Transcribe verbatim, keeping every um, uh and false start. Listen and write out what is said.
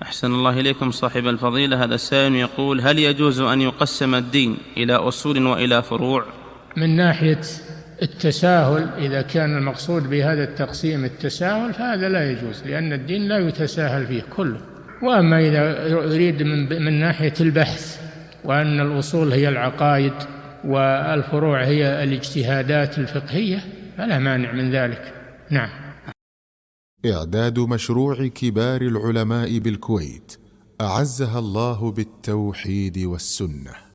أحسن الله إليكم صاحب الفضيلة. هذا السائل يقول: هل يجوز أن يقسم الدين إلى أصول وإلى فروع؟ من ناحية التساهل، إذا كان المقصود بهذا التقسيم التساهل فهذا لا يجوز، لأن الدين لا يتساهل فيه كله. وأما إذا يريد من, من ناحية البحث، وأن الأصول هي العقائد والفروع هي الاجتهادات الفقهية، فلا مانع من ذلك. نعم. إعداد مشروع كبار العلماء بالكويت أعزها الله بالتوحيد والسنة.